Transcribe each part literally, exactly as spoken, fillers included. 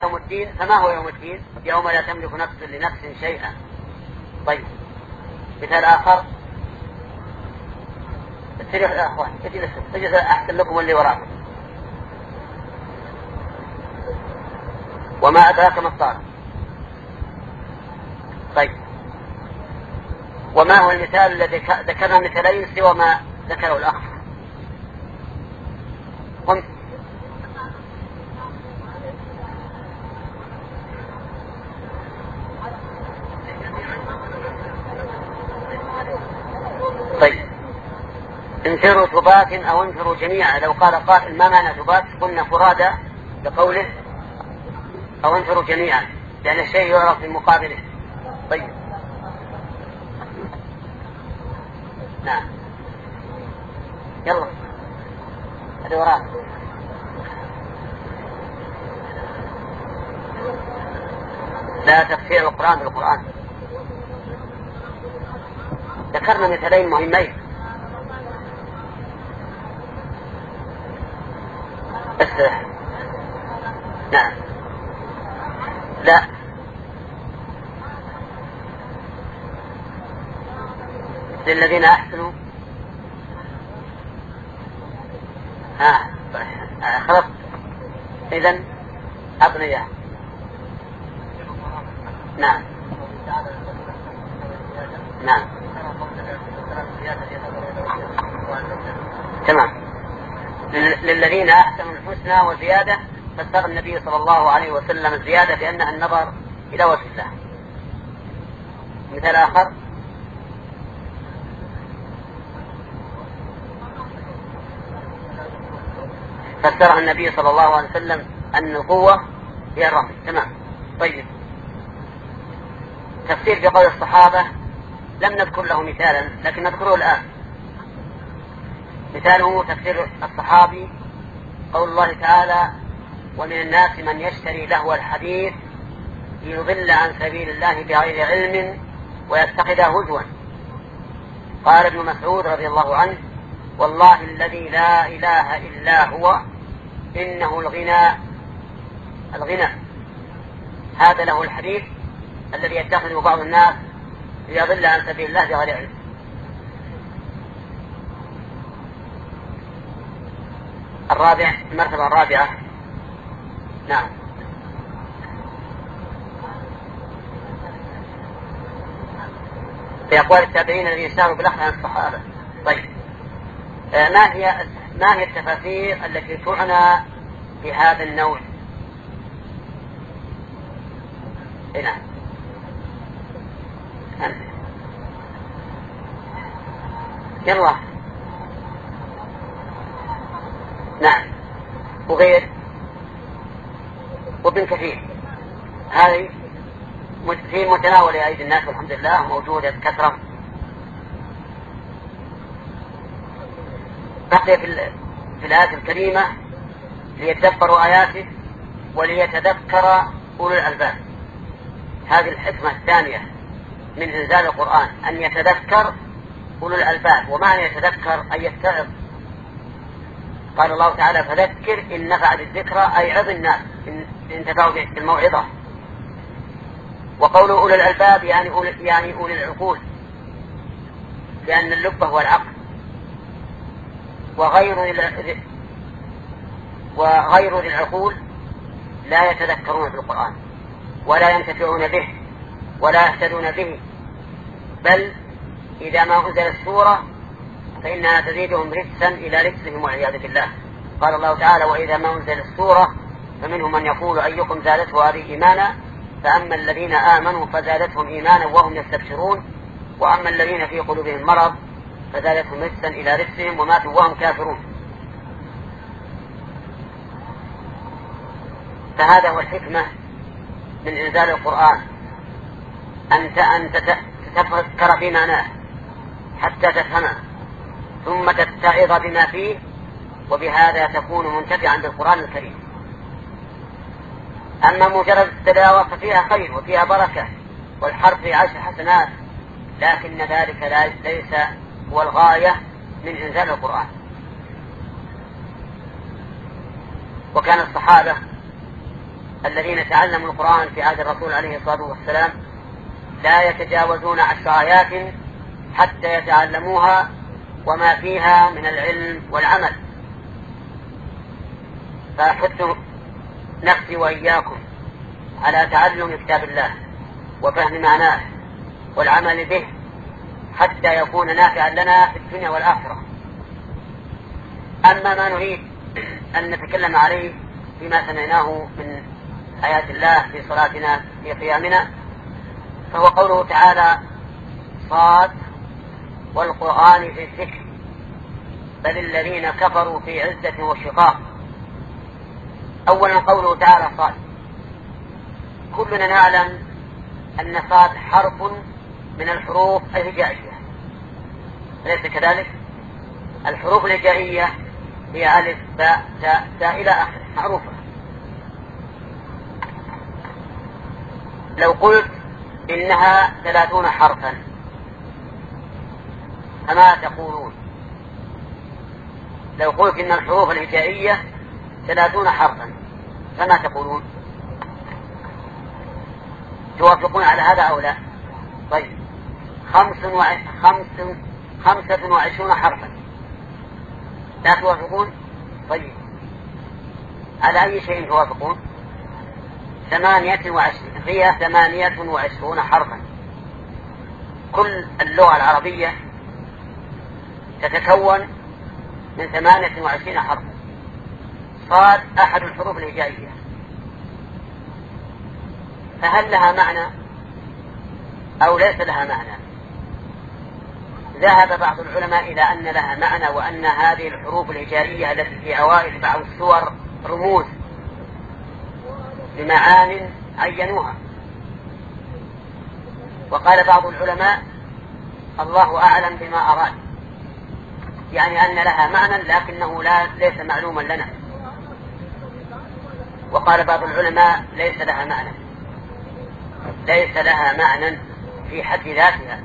يوم الدين، فما هو يوم الدين؟ يوم لا تملك نفس لنفس شيئا. طيب مثال آخر، استريح يا أخوان، اجلس أحسن لكم اللي وراكم. وما أدراك ما الطارق. طيب وما هو المثال الذي ذكرنا مثالين سوى ما ذكره الأخ؟ هم طيب انفروا ثبات أو انفروا جميعا. لو قال قائل ما معنى ثبات قلنا فرادى بقوله أو انفروا جميعا، لأن الشيء يعرف من مقابله. طيب نعم يلا هذا وراء. لا تفسير القرآن بالقرآن. ذكرنا مثالين مهمين بس. نعم لا للذين أحسنوا ها خلاص إذن أبنية. نعم نعم تمام. للذين أحسنوا الحسنى وزيادة، فسر النبي صلى الله عليه وسلم الزيادة بأنها النظر إلى وجه الله. مثال آخر، فسرها النبي صلى الله عليه وسلم أن القوة هي الرمي. تمام. طيب تفسير بقول الصحابة لم نذكر له مثالا لكن نذكره الآن. مثاله تفسير الصحابي قول الله تعالى ومن الناس من يشتري لهو الحديث ليضل عن سبيل الله بغير علم ويتخذه هزوا. قال ابن مسعود رضي الله عنه والله الذي لا إله إلا هو إنه الغنى الغنى هذا له الحديث الذي يتخذه بعض الناس ليضل عن سبيل الله بغير علم. الرابع، المرتبة الرابعة. نعم في أقوال التابعين الذين اشتهروا بالأخذ عن الصحابة. طيب آه ما هي ما هي التفاسير التي تعنى بهذا النوع؟ نعم يلا نعم وغير وابن كثير هذه في متناول أيدي الناس والحمد لله موجودة كثرة. بقي في, في الآية الكريمة ليتدبروا آياته وليتذكر أولو الألباب. هذه الحكمة الثانية من إنزال القرآن أن يتذكر أولو الألباب. ومعنى يتذكر أن يتعظ. قال الله تعالى فذكر إن نفعت الذكرى أي عظ الناس إن انتفعوا بالموعظة. وقول أولي الألباب يعني أولي, يعني أولي العقول، لأن اللب هو العقل. وغير وغير ذي العقول لا يتذكرون بالقرآن ولا ينتفعون به ولا يهتدون به، بل إذا ما أنزل السورة فإنها تزيدهم رجسا إلى رجسهم والعياذ بالله. قال الله تعالى وإذا ما أنزل السورة فمنهم من يقول أيكم زادته هذه إيمانا فأما الذين آمنوا فزادتهم إيمانا وهم يستبشرون وأما الذين في قلوبهم مرض فزادتهم رجسا إلى رجسهم وماتوا وهم كافرون. فهذا هو الحكمة من إنزال القرآن، أنت أن تتفكر في معناه حتى تفهمه ثم تتعظ بما فيه، وبهذا تكون منتفعا بالقرآن الكريم. أما مجرد التلاوة ففيها خير وفيها بركة والحرف عشر حسنات، لكن ذلك ليس هو الغاية من إنزال القرآن. وكان الصحابة الذين تعلموا القرآن في عهد الرسول عليه الصلاة والسلام لا يتجاوزون عشر آيات حتى يتعلموها وما فيها من العلم والعمل. فأحث نفسي وإياكم على تعلم كتاب الله وفهم معناه والعمل به حتى يكون نافعا لنا في الدنيا والآخرة. أما ما نريد أن نتكلم عليه فيما سمعناه من آيات الله في صلاتنا في قيامنا فهو قوله تعالى: صاد والقرآن في الذكر بل الذين كفروا في عزة وشقاق. أولا قوله تعالى صاد، كلنا نعلم أن صاد حرف من الحروف الهجائية، أليس كذلك؟ الحروف الهجائية هي ألف باء تاء تاء إلى آخره معروفة. لو قلت إنها ثلاثون حرفا فما تقولون؟ لو قلت إن الحروف الهجائية ثلاثون حرفا فما تقولون؟ توافقون على هذا أو لا؟ طيب، خمس وع... خمس... خمسة وعشرون حرفا لا توافقون؟ طيب، على أي شيء توافقون؟ ثمانية وعشرين، هي ثمانية وعشرون حرفا. كل اللغة العربية تتكون من ثمانية وعشرين حرفا. صاد أحد الحروف الهجائية، فهل لها معنى أو ليس لها معنى؟ ذهب بعض العلماء إلى أن لها معنى، وأن هذه الحروف الهجائية التي في أوائل بعض السور رموز بمعان عينوها. وقال بعض العلماء: الله أعلم بما أراد، يعني أن لها معنى لكنه لا ليس معلوما لنا. وقال بعض العلماء: ليس لها معنى، ليس لها معنى في حد ذاتها.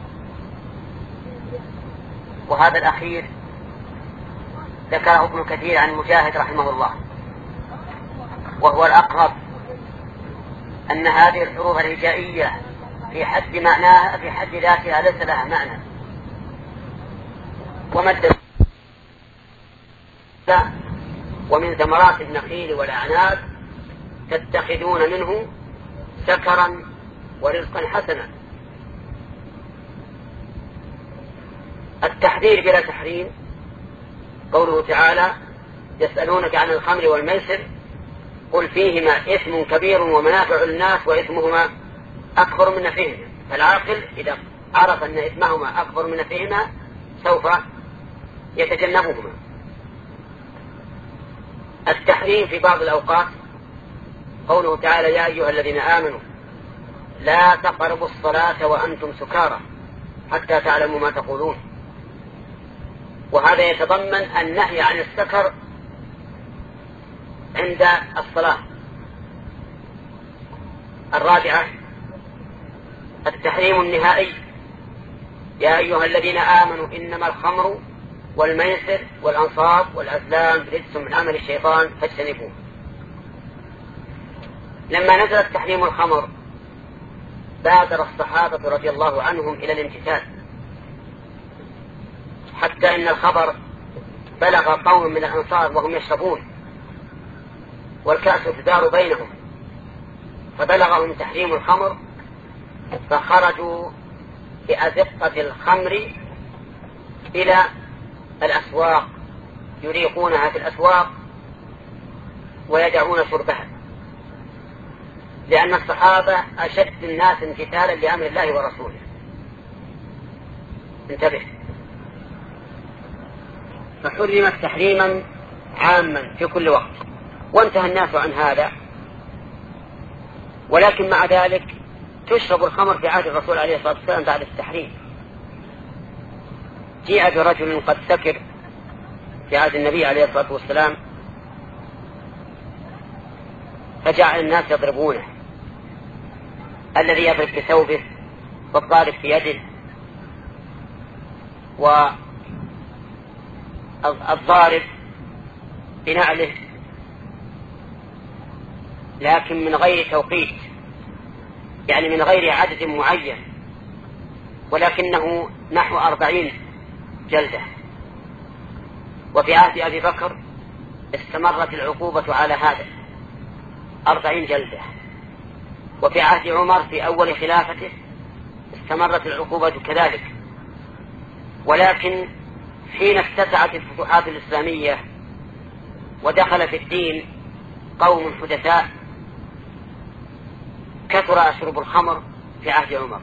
وهذا الأخير ذكره ابن كثير عن مجاهد رحمه الله، وهو الأقرب، أن هذه الحروف الهجائية في حد معناها في حد ذاتها ليس لها معنى. ومد ومن ثمرات النخيل والأعناب تتخذون منه سكرا ورزقا حسنا. التحذير بلا تحريم قوله تعالى: يسألونك عن الخمر والميسر قل فيهما إثم كبير ومنافع للناس وإثمهما أكبر من نفعهما. فالعاقل إذا عرف أن إثمهما أكبر من نفعهما سوف يتجنبهما. التحريم في بعض الأوقات قوله تعالى: يا أيها الذين آمنوا لا تقربوا الصلاة وأنتم سكارى حتى تعلموا ما تقولون. وهذا يتضمن النهي عن السكر عند الصلاة. الرابعة التحريم النهائي: يا أيها الذين آمنوا إنما الخمر والميسر والأنصاب والأزلام رجس من عمل الشيطان فاجتنبوه. لما نزل تحريم الخمر بادر الصحابة رضي الله عنهم إلى الامتثال، حتى إن الخبر بلغ قوم من الأنصار وهم يشربون والكأس تدار بينهم، فبلغهم تحريم الخمر فخرجوا بأزقة الخمر إلى الأسواق يريقونها في الأسواق ويدعون شربها، لأن الصحابة أشد الناس امتثالا لأمر الله ورسوله. انتبه، فحرمت تحريما عاما في كل وقت وانتهى الناس عن هذا. ولكن مع ذلك تشرب الخمر في عهد الرسول عليه الصلاة والسلام بعد التحريم. جاء برجل قد سكر في عهد النبي عليه الصلاة والسلام فجعل الناس يضربونه، الذي يضرب بثوبه والضارب في يده والضارب بنعله لكن من غير توقيت، يعني من غير عدد معين، ولكنه نحو أربعين جلدة. وفي عهد أبي بكر استمرت العقوبة على هذا أربعين جلدة، وفي عهد عمر في أول خلافته استمرت العقوبة كذلك. ولكن حين اتسعت الفتوحات الإسلامية ودخل في الدين قوم حدثاء كثر شرب الخمر في عهد عمر،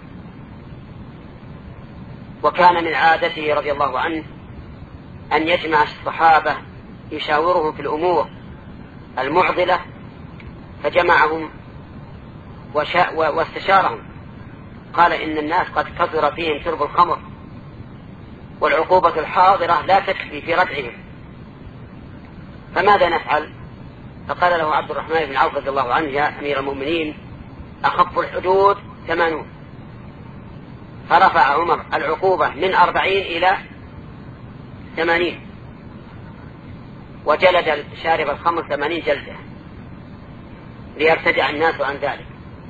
وكان من عادته رضي الله عنه أن يجمع الصحابة يشاورهم في الأمور المعضلة، فجمعهم واستشارهم، قال إن الناس قد كثر فيهم شرب الخمر، والعقوبة الحاضرة لا تكفي في ردعهم، فماذا نفعل؟ فقال له عبد الرحمن بن عوف رضي الله عنه: يا أمير المؤمنين، أخف الحدود ثمانون. فرفع عمر العقوبة من أربعين إلى ثمانين، وجلد شارب الخمر ثمانين جلدة ليرتدع الناس عن ذلك.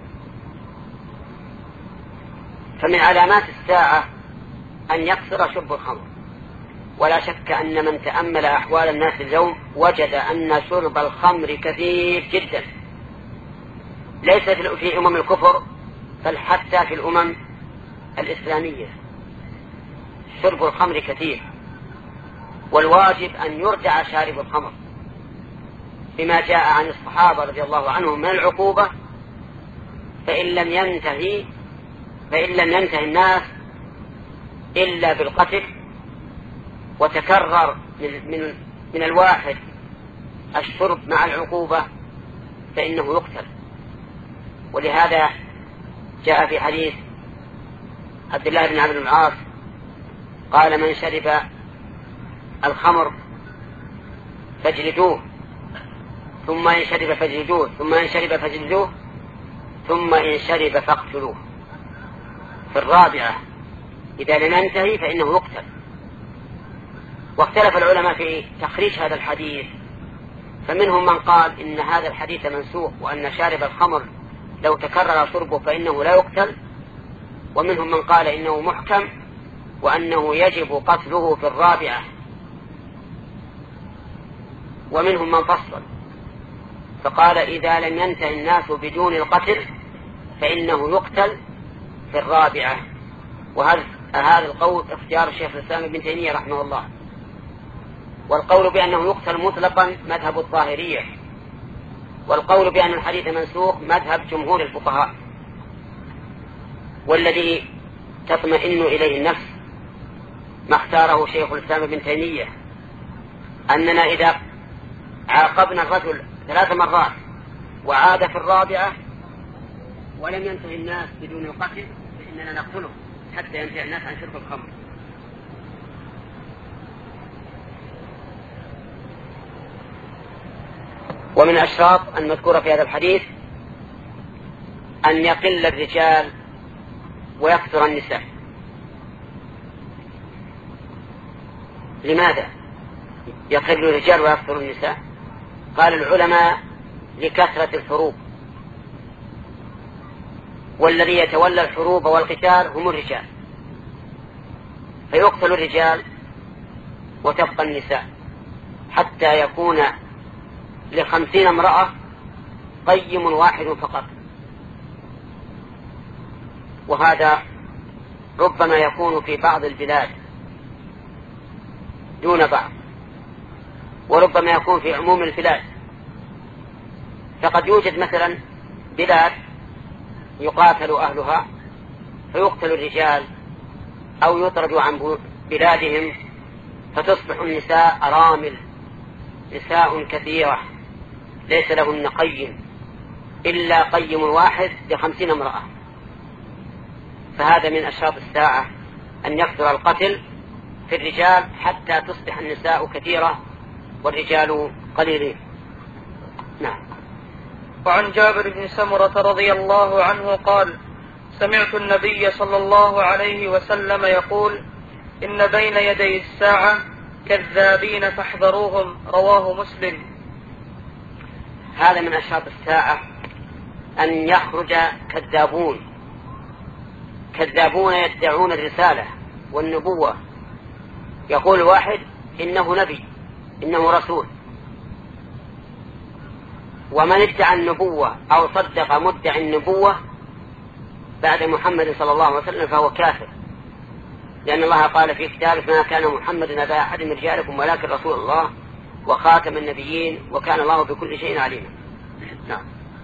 فمن علامات الساعة أن يكثر شرب الخمر، ولا شك أن من تأمل أحوال الناس اليوم وجد أن شرب الخمر كثير جدا، ليس في أمم الكفر بل حتى في الأمم الإسلامية شرب الخمر كثير، والواجب أن يرجع شارب الخمر بما جاء عن الصحابة رضي الله عنهم من العقوبة، فإن لم ينتهي فإن لم ينتهي الناس إلا بالقتل، وتكرر من, من, من الواحد الشرب مع العقوبة فإنه يقتل. ولهذا جاء في حديث عبد الله بن عمرو بن العاص قال: من شرب الخمر فاجلدوه، ثم إن شرب فاجلدوه، ثم إن شرب فاجلدوه، ثم إن شرب فاقتلوه. في الرابعة إذا لم ينتهي فإنه يقتل. واختلف العلماء في تخريج هذا الحديث، فمنهم من قال إن هذا الحديث منسوخ، وأن شارب الخمر لو تكرر شربه فإنه لا يقتل، ومنهم من قال إنه محكم وأنه يجب قتله في الرابعة، ومنهم من فصل فقال إذا لم ينتهي الناس بدون القتل فإنه يقتل في الرابعة. وهذا هذا القول اختيار الشيخ الإسلام ابن تيمية رحمه الله. والقول بأنه يقتل مطلقا مذهب الظاهرية، والقول بأن الحديث منسوخ مذهب جمهور الفقهاء. والذي تطمئن إليه النفس ما اختاره شيخ الإسلام ابن تيمية، أننا إذا عاقبنا الرجل ثلاث مرات وعاد في الرابعة ولم ينتهي الناس بدون القتل فإننا نقتله حتى ينتهي الناس عن شرب الخمر. ومن الأشراط المذكورة في هذا الحديث أن يقل الرجال ويكثر النساء. لماذا يقل الرجال ويكثر النساء؟ قال العلماء: لكثرة الحروب، والذي يتولى الحروب والقتال هم الرجال، فيقتل الرجال وتبقى النساء، حتى يكون لخمسين امرأة قيم واحد فقط. وهذا ربما يكون في بعض البلاد دون بعض، وربما يكون في عموم البلاد. فقد يوجد مثلا بلاد يقاتل أهلها فيقتل الرجال أو يطرد عن بلادهم، فتصبح النساء أرامل، نساء كثيرة ليس لهن قيم إلا قيم واحد لخمسين امرأة. فهذا من أشراط الساعة أن يكثر القتل في الرجال حتى تصبح النساء كثيرة والرجال قليلين. نعم. وعن جابر بن سمرة رضي الله عنه قال: سمعت النبي صلى الله عليه وسلم يقول: إن بين يدي الساعة كذابين فاحذروهم. رواه مسلم. هذا من أشراط الساعة أن يخرج كذابون كذابون يدعون الرسالة والنبوة. يقول واحد إنه نبي إنه رسول، ومن ادعى النبوة أو صدق مدعي النبوة بعد محمد صلى الله عليه وسلم فهو كافر، لأن الله قال في كتابه ما كان محمد أبا أحد من رجالكم ولكن رسول الله وخاتم النبيين وكان الله بكل شيء عليما. نعم.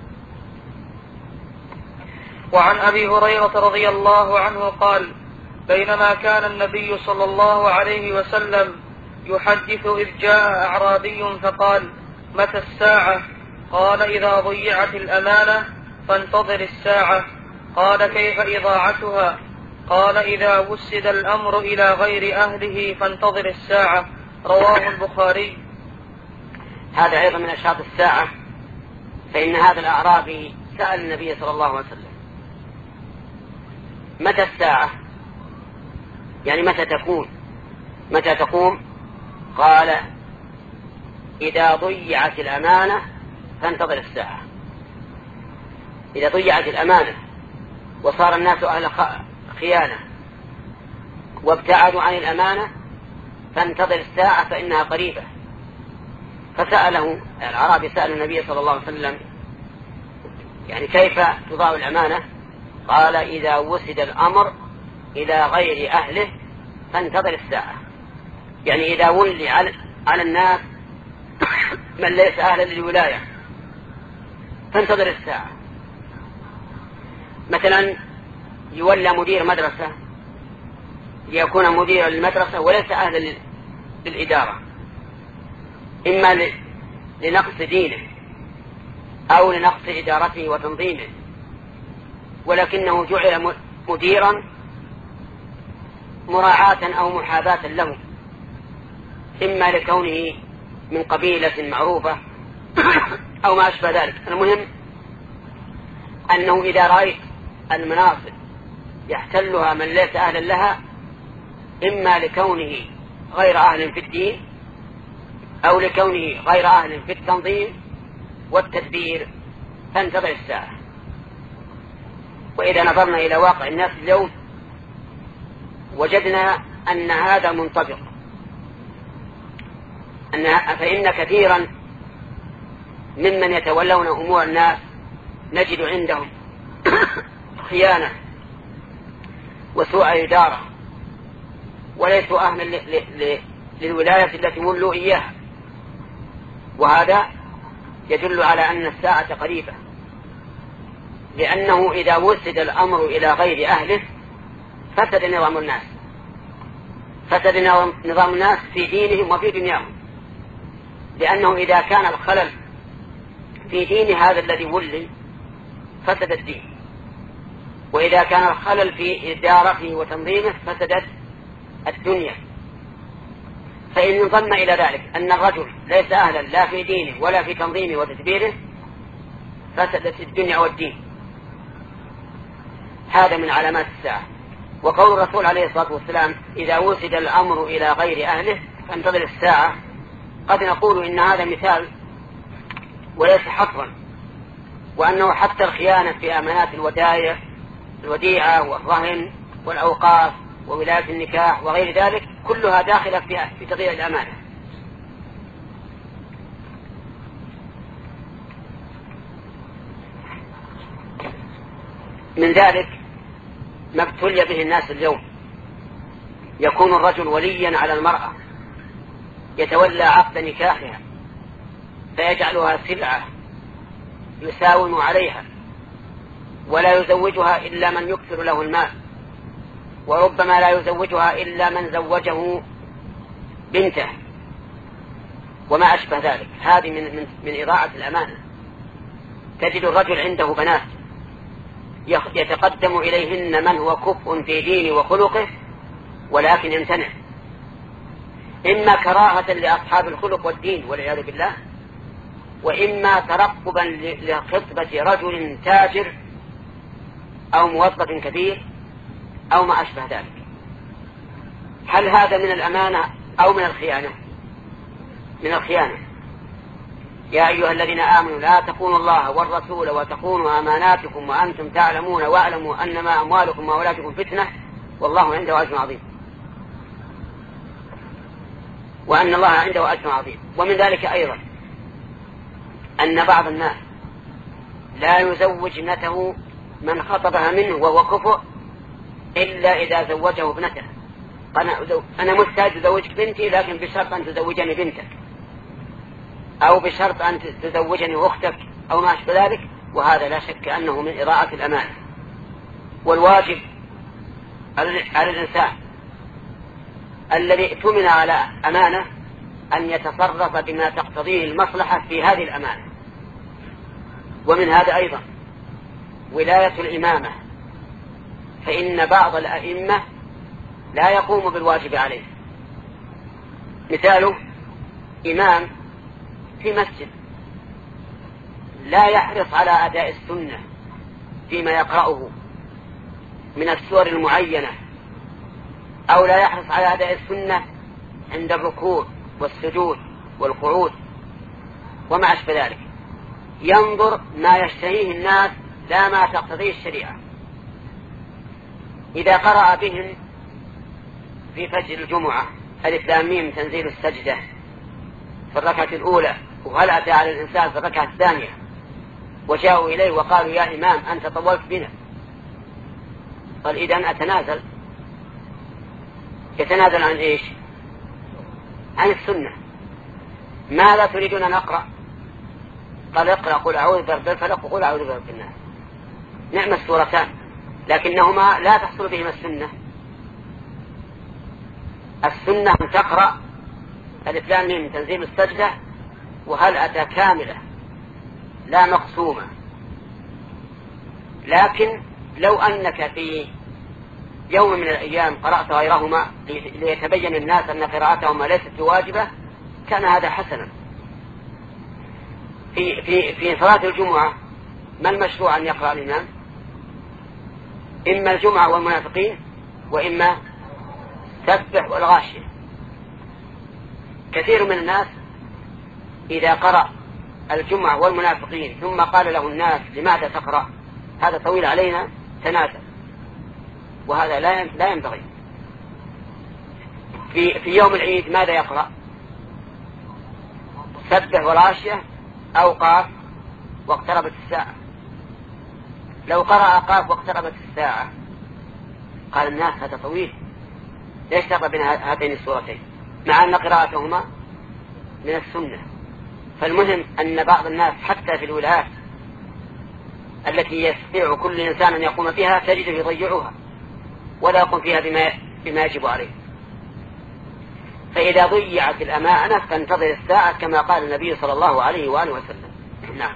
وعن أبي هريرة رضي الله عنه قال بينما كان النبي صلى الله عليه وسلم يحدث إذ جاء أعرابي فقال متى الساعة؟ قال إذا ضيعت الأمانة فانتظر الساعة. قال كيف إضاعتها؟ قال إذا وسد الأمر إلى غير أهله فانتظر الساعة. رواه البخاري. هذا أيضا من أشراط الساعة، فإن هذا الأعرابي سأل النبي صلى الله عليه وسلم متى الساعة، يعني متى تكون متى تقوم؟ قال إذا ضيعت الأمانة فانتظر الساعة. إذا ضيعت الأمانة وصار الناس أهل خيانة وابتعدوا عن الأمانة فانتظر الساعة فإنها قريبة. فسأله العربي سأل النبي صلى الله عليه وسلم يعني كيف تضاع الأمانة؟ قال إذا وسد الأمر إلى غير أهله فانتظر الساعة، يعني إذا ولي على الناس من ليس أهلا للولاية فانتظر الساعة. مثلا يولى مدير مدرسة ليكون مدير المدرسة وليس أهلا للإدارة، إما لنقص دينه أو لنقص إدارته وتنظيمه، ولكنه جعل مديرا مراعاة أو محاباة له، إما لكونه من قبيلة معروفة أو ما أشبه ذلك. المهم أنه إذا رأيت المناصب يحتلها من ليس أهلا لها إما لكونه غير أهل في الدين أو لكونه غير أهل في التنظيم والتدبير فانتظر الساعة. وإذا نظرنا إلى واقع الناس اليوم وجدنا أن هذا منطبق، أن فإن كثيرا ممن يتولون أمور الناس نجد عندهم خيانة وسوء إدارة وليسوا أهلا للولاية التي ولوا إياها، وهذا يدل على أن الساعة قريبة، لأنه إذا وسد الأمر إلى غير أهله فسد نظام الناس فسد نظام الناس في دينهم وفي دنياهم، لأنه إذا كان الخلل في دين هذا الذي ولي فسد الدين، وإذا كان الخلل في إدارته وتنظيمه فسدت الدنيا. فإن انضم إلى ذلك أن الرجل ليس أهلا لا في دينه ولا في تنظيمه وتدبيره فسدت الدنيا والدين. هذا من علامات الساعة. وقول الرسول عليه الصلاة والسلام إذا وسد الأمر إلى غير أهله فانتظر الساعة، قد نقول إن هذا مثال وليس حصرا، وأنه حتى الخيانة في أمانات الودائع الوديعة والرهن والأوقاف وولاية النكاح وغير ذلك كلها داخلة في تضييع الأمانة. من ذلك ما ابتلي به الناس اليوم، يكون الرجل وليا على المرأة يتولى عقد نكاحها فيجعلها سلعة يساوم عليها ولا يزوجها إلا من يكثر له المال، وربما لا يزوجها إلا من زوجه بنته وما أشبه ذلك. هذه من, من, من إضاعة الأمانة. تجد الرجل عنده بنات يتقدم إليهن من هو كفء في دينه وخلقه ولكن يمتنع، إما كراهة لأصحاب الخلق والدين والعياذ بالله، وإما ترقبا لخطبة رجل تاجر أو موظف كبير أو ما أشبه ذلك. هل هذا من الأمانة أو من الخيانة؟ من الخيانة، يا أيها الذين آمنوا لا تخونوا الله والرسول وتخونوا أماناتكم وأنتم تعلمون واعلموا أنما أموالكم وأولادكم فتنة والله عنده أجر عظيم، وأن الله عنده أجر عظيم. ومن ذلك أيضا أن بعض الناس لا يزوج ابنته من خطبها منه وهو كفء إلا إذا زوجه ابنته. أنا محتاج أزوجك بنتي لكن بشرط أن تزوجني بنتك، أو بشرط أن تزوجني أختك أو ما أشبه ذلك، وهذا لا شك أنه من إضاعة الأمانة. والواجب على الإنسان الذي ائتمن على أمانة أن يتصرف بما تقتضيه المصلحة في هذه الأمانة. ومن هذا أيضا ولاية الإمامة، فإن بعض الأئمة لا يقوم بالواجب عليه. مثاله إمام في مسجد لا يحرص على أداء السنة فيما يقرأه من السور المعينة، أو لا يحرص على أداء السنة عند الركوع والسجود والقعود وما أشبه ذلك، ينظر ما يشتهيه الناس لا ما تقتضيه الشريعة. إذا قرأ بهم في فجر الجمعة ألف لام ميم تنزيل السجدة في الركعة الأولى وهل أتى على الإنسان في الركعة الثانية، وجاءوا إليه وقالوا يا إمام أنت طولت بنا، قال إذن أتنازل. يتنازل عن إيش؟ عن السنة. ماذا تريدون أن أقرأ؟ قال اقرأ قل أعوذ برب الفلق وقل أعوذ برب الناس، نعم السورتان، لكنهما لا تحصل بهما السنة. السنة أن تقرأ ألف لام ميم تنزيل السجدة وهل أتى كاملة لا مقسومة. لكن لو أنك في يوم من الأيام قرأت غيرهما ليتبين الناس أن قراءتهما ليست واجبة كان هذا حسنا. في في في صلاة الجمعة ما المشروع أن يقرأ الإمام؟ إما الجمعة والمنافقين وإما سبح والغاشية. كثير من الناس إذا قرأ الجمعة والمنافقين ثم قال له الناس لماذا تقرأ هذا طويل علينا تنازل، وهذا لا لا ينبغي. في في يوم العيد ماذا يقرأ؟ سبح والغاشية أو قاف واقتربت الساعة. لو قرأ قاف واقتربت الساعة قال الناس هذا طويل، ليش تقرأ بين هاتين السورتين مع أن قراءتهما من السنة؟ فالمهم أن بعض الناس حتى في الولايات التي يستطيع كل إنسان أن يقوم بها تجده يضيعها ولا يقوم فيها بما, بما يجب عليه. فإذا ضيعت الأمانة فانتظر الساعة كما قال النبي صلى الله عليه وآله وسلم. نعم.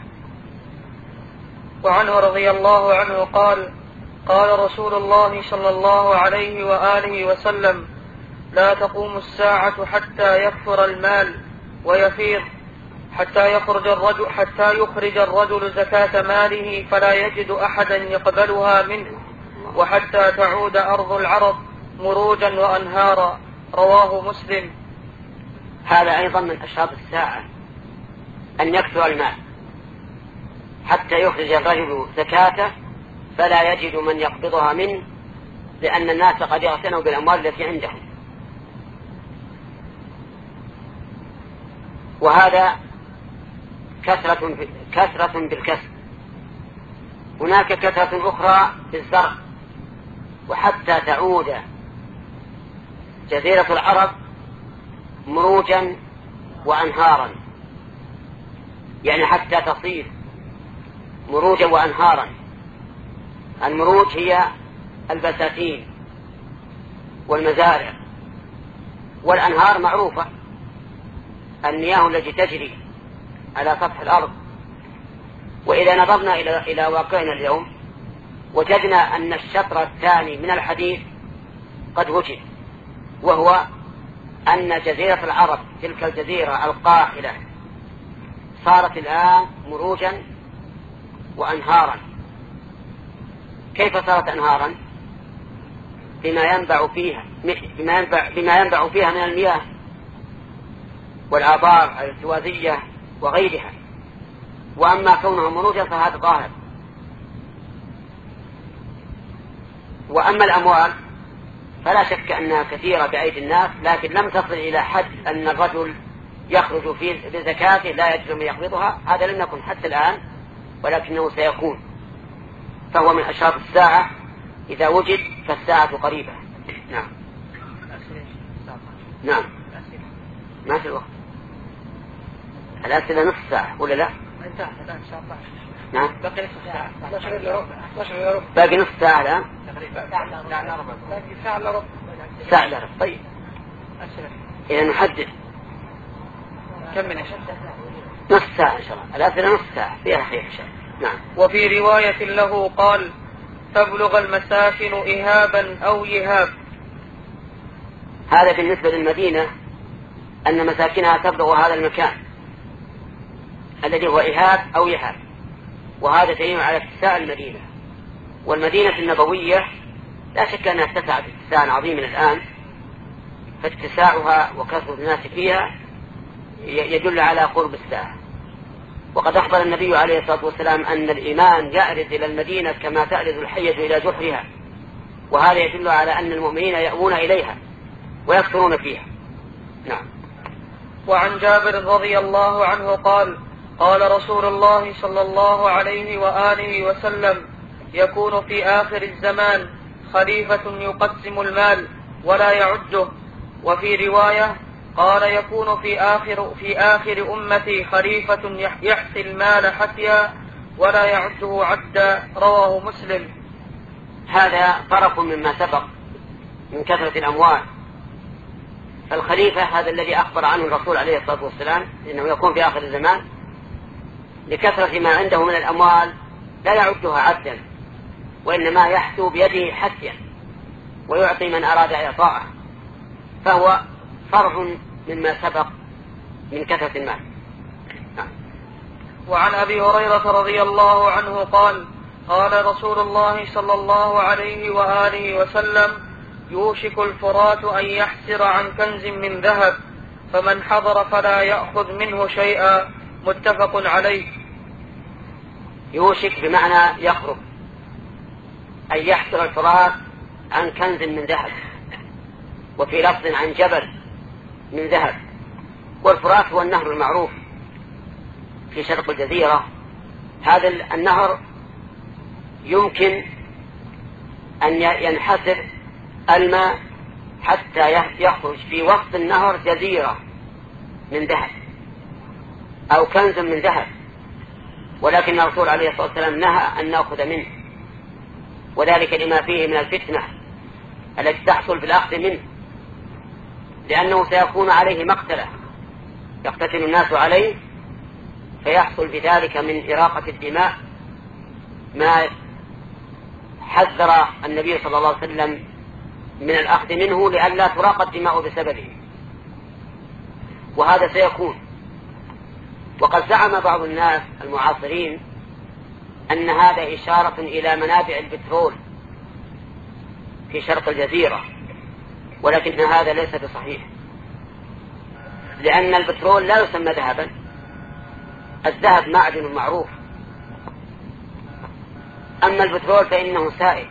وعنه رضي الله عنه قال قال رسول الله صلى الله عليه وآله وسلم لا تقوم الساعة حتى يكثر المال ويفيض حتى يخرج الرجل حتى يخرج الرجل زكاة ماله فلا يجد أحدا يقبلها منه وحتى تعود أرض العرب مروجا وأنهارا. رواه مسلم. هذا أيضا من أشراط الساعة أن يكثر المال حتى يخرج الرجل زكاته فلا يجد من يقبضها منه، لأن الناس قد يغتنوا بالأموال التي عندهم. وهذا كثرة كثرة بالكسب. هناك كثرة أخرى بالزرع، وحتى تعود جزيرة العرب مروجا وأنهارا، يعني حتى تصير مروجا وأنهارا. المروج هي البساتين والمزارع، والأنهار معروفة المياه التي تجري على سطح الأرض. وإذا نظرنا إلى إلى واقعنا اليوم وجدنا أن الشطر الثاني من الحديث قد وجد، وهو أن جزيرة العرب تلك الجزيرة القاحلة صارت الآن مروجا وأنهارا. كيف صارت أنهارا؟ بما ينبع فيها بما ينبع, بما ينبع فيها من المياه والآبار الارتوازية وغيرها. وأما كونهم مروجا فهذا ظاهر. وأما الأموال فلا شك أنها كثيرة بأيدي الناس، لكن لم تصل إلى حد أن الرجل يخرج في بزكاته لا يجوز من يقبضها، هذا لم يكن حتى الآن ولكنه سيكون، فهو من أشراط الساعة إذا وجد فالساعة قريبة. نعم نعم ما في الوقت. الأسئلة نصف ساعة ولا لا؟ نعم باقي نصف ساعة الآن. ساعة إلا ربع. طيب إذا نحدد كم من أشهر؟ نصف ساعة إن شاء الله. الأسئلة نصف ساعة فيها خير إن شاء الله. نعم. وفي رواية له قال تبلغ المساكن إهابا أو يهاب. هذا بالنسبة للمدينة أن مساكنها تبلغ هذا المكان الذي هو إهاب أو يهاب، وهذا دليل على اتساع المدينة. والمدينة النبوية لا شك أنها اتسعت اتساعا عظيما الآن، فاتساعها وكثرة الناس فيها يدل على قرب الساعة. وقد أخبر النبي عليه الصلاة والسلام أن الإيمان يأرز إلى المدينة كما تأرز الحية إلى جحرها، وهذا يدل على أن المؤمنين يأوون إليها ويكثرون فيها. نعم. وعن جابر رضي الله عنه قال قال رسول الله صلى الله عليه وآله وسلم يكون في آخر الزمان خليفة يقسم المال ولا يعده. وفي رواية قال يكون في آخر, في آخر أمتي خليفة يحصي المال حسيا ولا يعده عدا. رواه مسلم. هذا فرق مما سبق من كثرة الأموال. الخليفة هذا الذي أخبر عنه الرسول عليه الصلاة والسلام إنه يكون في آخر الزمان لكثرة ما عنده من الأموال لا يعدها عدا، وإنما يحسو بيده حسيا ويعطي من أراد إعطاءه، فهو فرع مما سبق من كثرة المال. وعن أبي هريرة رضي الله عنه قال قال رسول الله صلى الله عليه وآله وسلم يوشك الفرات أن يحسر عن كنز من ذهب فمن حضر فلا يأخذ منه شيئا. متفق عليه. يوشك بمعنى يقرب، أن يحسر الفرات عن كنز من ذهب، وفي لفظ عن جبل من ذهب. والفرات هو النهر المعروف في شرق الجزيرة. هذا النهر يمكن أن ينحسر الماء حتى يخرج في وسط النهر جزيرة من ذهب أو كنز من ذهب، ولكن الرسول عليه الصلاة والسلام نهى أن نأخذ منه، وذلك لما فيه من الفتنة التي تحصل في الأخذ منه، لأنه سيكون عليه مقتلة يقتتل الناس عليه، فيحصل بذلك من إراقة الدماء ما حذر النبي صلى الله عليه وسلم من الأخذ منه لئلا تراق الدماء بسببه، وهذا سيكون. وقد زعم بعض الناس المعاصرين أن هذا إشارة إلى منابع البترول في شرق الجزيرة، ولكن هذا ليس بصحيح، لأن البترول لا يسمى ذهبا. الذهب معدن معروف، أما البترول فإنه سائل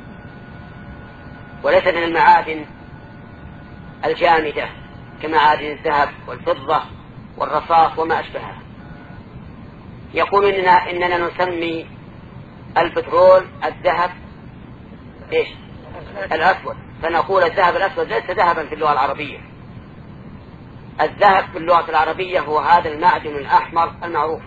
وليس من المعادن الجامدة كمعادن الذهب والفضة والرصاص وما أشبهها. يقول إننا, إننا نسمي البترول الذهب إيش؟ الأسود، فنقول الذهب الأسود ليس ذهبا في اللغة العربية. الذهب في اللغة العربية هو هذا المعدن الأحمر المعروف.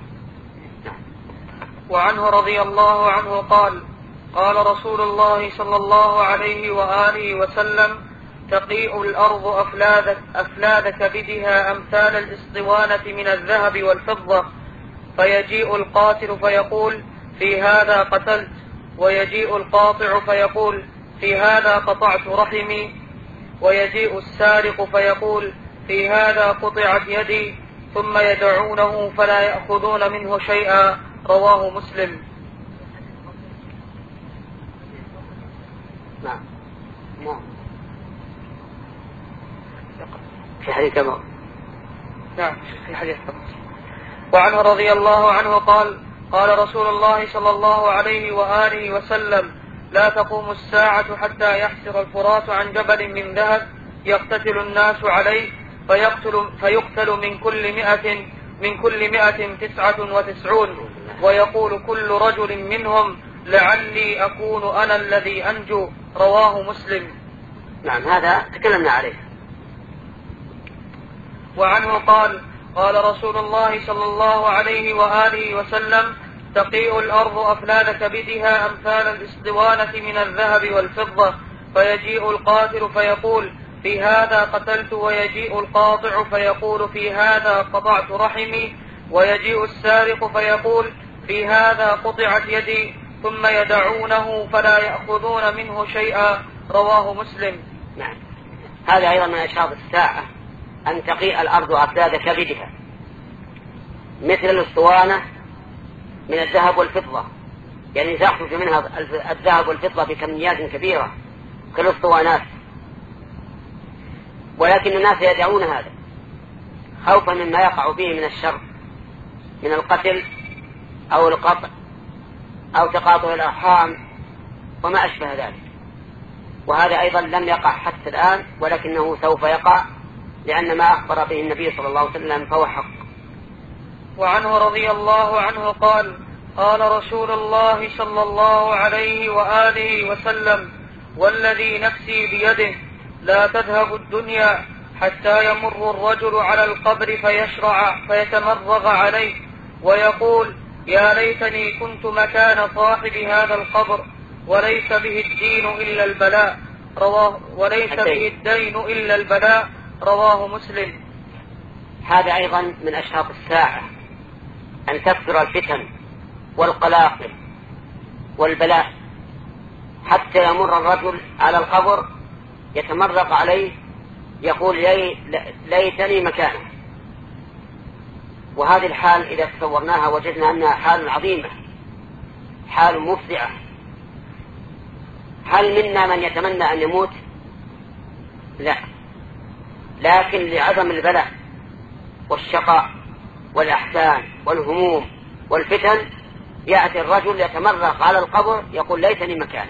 وعنه رضي الله عنه قال قال رسول الله صلى الله عليه وآله وسلم تقيء الأرض أفلاد, أفلاد كبدها أمثال الإسطوانة من الذهب والفضة، فيجيء القاتل فيقول في هذا قتلت، ويجيء القاطع فيقول في هذا قطعت رحمي، ويجيء السارق فيقول في هذا قطعت يدي، ثم يدعونه فلا يأخذون منه شيئا. رواه مسلم. نعم نعم في حديث كما نعم في حديث كما وعنه رضي الله عنه قال قال رسول الله صلى الله عليه وآله وسلم لا تقوم الساعة حتى يحسر الفرات عن جبل من ذهب يقتتل الناس عليه فيقتل, فيقتل من كل مئة من كل مئة تسعة وتسعون ويقول كل رجل منهم لعلي أكون أنا الذي أنجو. رواه مسلم. نعم هذا تكلمنا عليه. وعنه قال قال رسول الله صلى الله عليه وآله وسلم تقيء الأرض أفلال كبدها أمثال الإسطوانة من الذهب والفضة فيجيء القاتل فيقول في هذا قتلت ويجيء القاطع فيقول في هذا قطعت رحمي ويجيء السارق فيقول في هذا قطعت يدي ثم يدعونه فلا يأخذون منه شيئا. رواه مسلم. نعم هذا أيضا من أشراط الساعة أن تقيء الأرض أفلاد كبدها مثل الأسطوانة من الذهب والفضة، يعني تخرج منها الذهب والفضة بكميات كبيرة كالأسطوانات، ولكن الناس يدعون هذا خوفا مما يقع فيه من الشر من القتل أو القطع أو تقاطع الأرحام وما أشبه ذلك، وهذا أيضا لم يقع حتى الآن ولكنه سوف يقع لأن ما أخبر به النبي صلى الله عليه وسلم فهو حق. وعنه رضي الله عنه قال قال رسول الله صلى الله عليه وآله وسلم والذي نفسي بيده لا تذهب الدنيا حتى يمر الرجل على القبر فيشرع فيتمرغ عليه ويقول يا ليتني كنت مكان صاحب هذا القبر وليس به الدين إلا البلاء. رواه وليس به الدين إلا البلاء. رواه مسلم. هذا أيضا من أشراط الساعة أن تكثر الفتن والقلاقل والبلاء حتى يمر الرجل على القبر يتمرق عليه يقول ليتني مكانه. وهذه الحال إذا تصورناها وجدنا أنها حال عظيمة حال مفزعة. هل منا من يتمنى أن يموت؟ لا، لكن لعظم البلاء والشقاء والأحزان والهموم والفتن يأتي الرجل يتمرق على القبر يقول ليتني مكانه،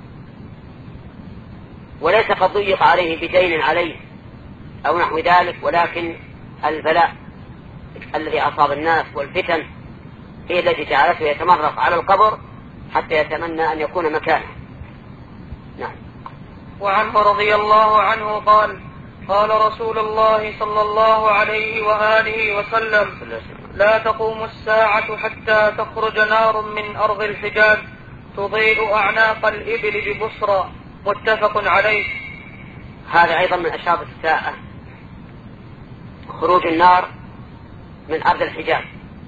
وليس قد ضيق عليه بدين عليه أو نحو ذلك، ولكن البلاء الذي أصاب الناس والفتن هي التي جعلته يتمرق على القبر حتى يتمنى أن يكون مكانه. نعم. وعنه رضي الله عنه قال قال رسول الله صلى الله عليه وآله وسلم لا تقوم الساعة حتى تخرج نار من أرض الحجاز تضيء أعناق الإبل ببصرى. متفق عليه. هذا أيضا من أشراط الساعة خروج النار من أرض الحجاز،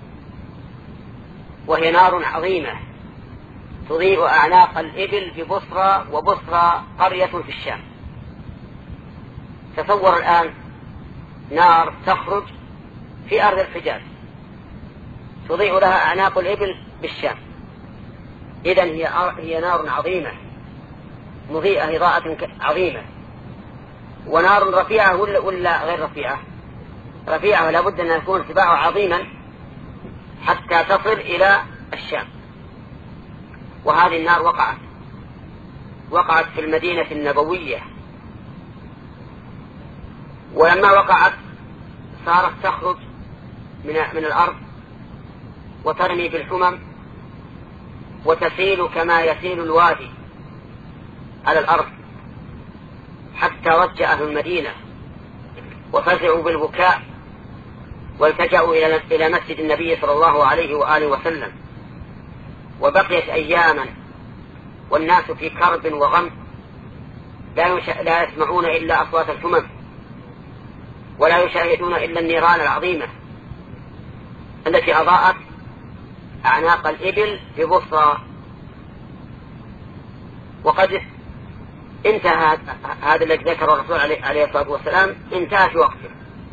وهي نار عظيمة تضيء أعناق الإبل ببصرى، وبصرى قرية في الشام. تصور الآن نار تخرج في أرض الحجاز تضيء لها أعناق الإبل بالشام، إذن هي هي نار عظيمة مضيئة إضاءة عظيمة. ونار رفيعة ولا, ولا غير رفيعة؟ رفيعة، ولا بد أن يكون ارتفاعها عظيما حتى تصل إلى الشام. وهذه النار وقعت وقعت في المدينة النبوية، ولما وقعت صارت تخرج من, من الأرض وترمي بالحمم وتسيل كما يسيل الوادي على الأرض، حتى رجع أهل المدينة وفزعوا بالبكاء والتجأوا إلى مسجد النبي صلى الله عليه وآله وسلم. وبقيت أياما والناس في كرب وغم لا, لا يسمعون إلا أصوات الحمم ولا يشاهدون إلا النيران العظيمة التي أضاءت أعناق الإبل ببصرى. وقد انتهى هذا الذي ذكر الرسول عليه الصلاة والسلام انتهى في وقته.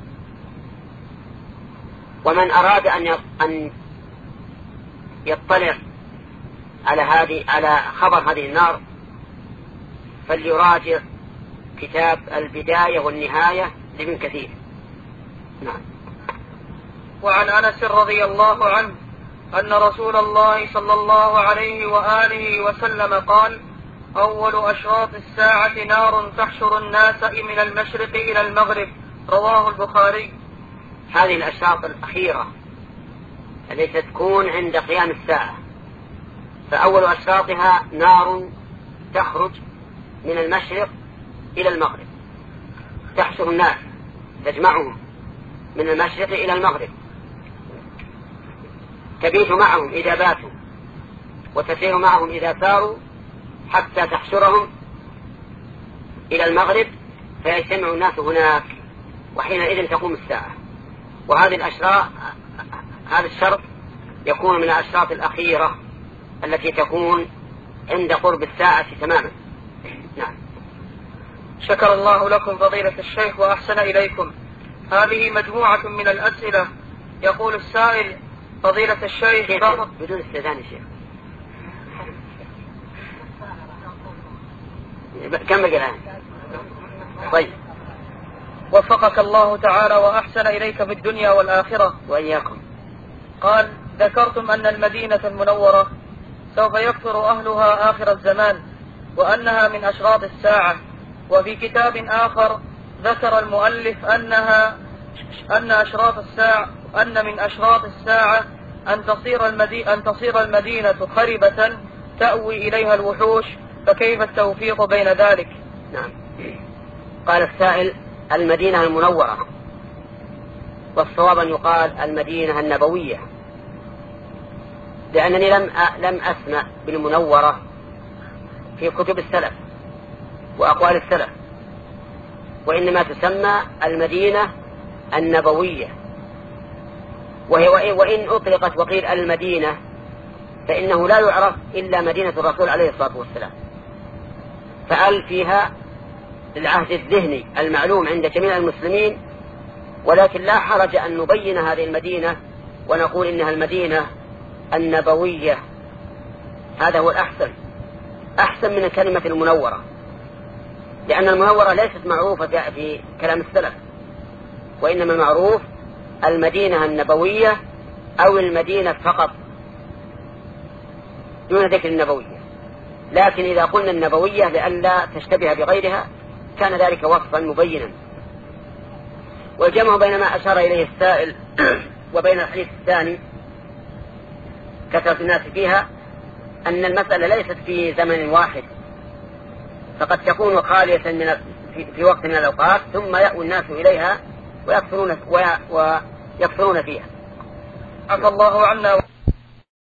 ومن أراد أن يطلع على هذه على خبر هذه النار فليراجع كتاب البداية والنهاية لابن كثير. نعم. وعن أنس رضي الله عنه أن رسول الله صلى الله عليه وآله وسلم قال: أول أشراط الساعة نار تحشر الناس من المشرق إلى المغرب. رواه البخاري. هذه الأشراط الأخيرة التي تكون عند قيام الساعة، فأول أشراطها نار تخرج من المشرق إلى المغرب، تحشر الناس، تجمعهم من المشرق إلى المغرب، تبيت معهم إذا باتوا وتسير معهم إذا ساروا، حتى تحشرهم إلى المغرب فيجتمع الناس هناك، وحينئذ تقوم الساعة. وهذه الأشراط، هذا الشرط يكون من الأشراط الأخيرة التي تكون عند قرب الساعة تماما. نعم. شكر الله لكم فضيلة الشيخ وأحسن إليكم. هذه مجموعة من الأسئلة. يقول السائل: فضيلة الشيخ بدون استئذان يا شيخ كم بقى الآن؟ طيب. وفقك الله تعالى وأحسن إليك في الدنيا والآخرة. وإياكم. قال: ذكرتم أن المدينة المنورة سوف يكثر أهلها آخر الزمان، وأنها من أشراط الساعة. وفي كتاب آخر ذكر المؤلف أنها أن أشراط الساعة أن من أشراط الساعة أن تصير المدينة أن تصير المدينة خربة تأوي إليها الوحوش، فكيف التوفيق بين ذلك؟ نعم. قال السائل: المدينة المنورة، والصواب أن يقال المدينة النبوية، لأنني لم لم أسمع بالمنورة في كتب السلف وأقوال السلف، وإنما تسمى المدينة النبوية. وهي وإن أطلقت وقيل المدينة فإنه لا يعرف إلا مدينة الرسول عليه الصلاة والسلام، فأل فيها للعهد الذهني المعلوم عند جميع المسلمين، ولكن لا حرج أن نبين هذه المدينة ونقول إنها المدينة النبوية. هذا هو الأحسن، أحسن من الكلمة المنورة، لأن المنورة ليست معروفة في كلام السلف، وإنما معروف المدينة النبوية أو المدينة فقط دون ذكر النبوية. لكن إذا قلنا النبوية لئلا تشتبه بغيرها كان ذلك وصفا مبينا. والجمع بين ما أشار إليه السائل وبين الحديث الثاني كثرة الناس فيها أن المسألة ليست في زمن واحد، فقد تكون خالية من في وقت من الأوقات ثم يأوي الناس إليها ويكثرون ويكثرون فيها. عفى الله عنا.